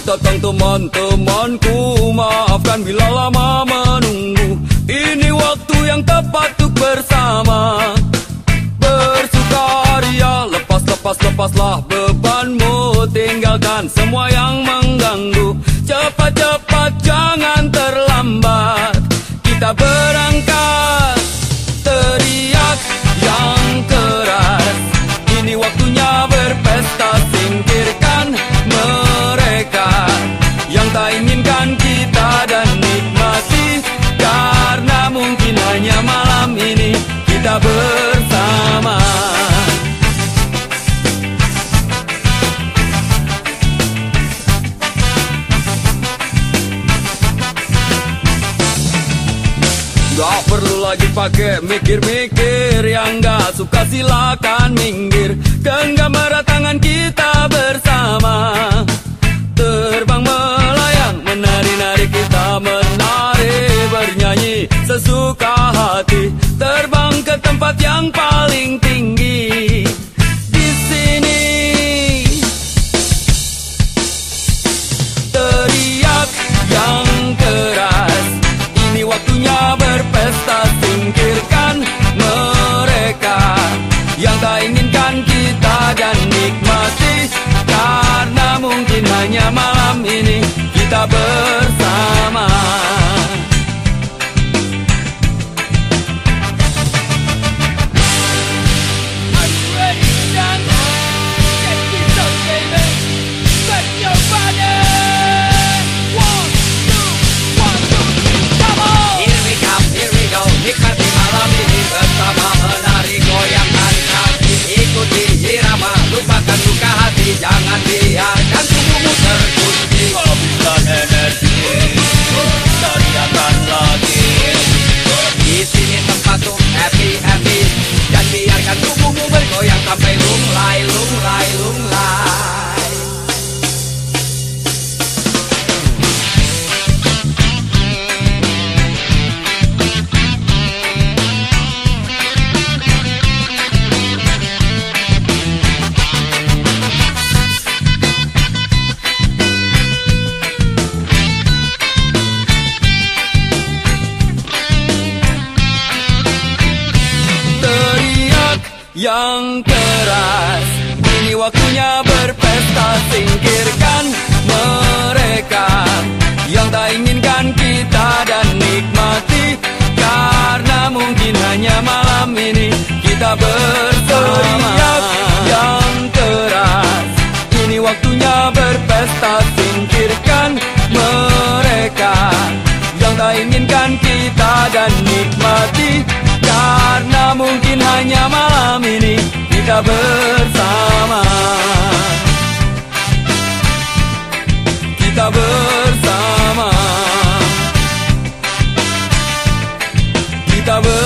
datang teman-temanku, maafkan bila lama menunggu. Ini waktu yang tepat untuk bersama, bersukaria. Lepaslah bebanmu, tinggalkan semua yang mengganggu. Cepat-cepat, jangan terlambat, kita berangkat. Teriak yang keras, ini waktunya berpesta. Singkirkan mereka yang tak inginkan kita, dan nikmati, karena mungkin hanya malam ini kita bersama. Gak perlu lagi pakai mikir-mikir, yang gak suka silakan minggir. Genggam erat tangan kita bersama, terbang melayang, menari-nari kita menari, bernyanyi sesuka hati, terbang ke tempat yang paling tinggi. Di sini teriak yang keras, ini waktunya berpesta. Singkirkan mereka yang tak inginkan kita, dan nikmati, karena mungkin hanya malam ini kita bersama. Nikmati malam ini bersama, menari goyangkan kaki, ikuti irama, lupakan luka hati, jangan biarkan tubuhmu terkunci. Habiskan energi, tariakan lagi. Di sini tempat tuh happy, dan biarkan tubuhmu bergoyang sampai lunglai. Yang keras, ini waktunya berpesta. Singkirkan mereka yang tak inginkan kita, dan nikmati, karena mungkin hanya malam ini kita bersama. Yang keras, ini waktunya berpesta. Singkirkan mereka yang tak inginkan kita, dan nikmati, karena mungkin hanya malam ini kita bersama. Kita bersama. Kita bersama.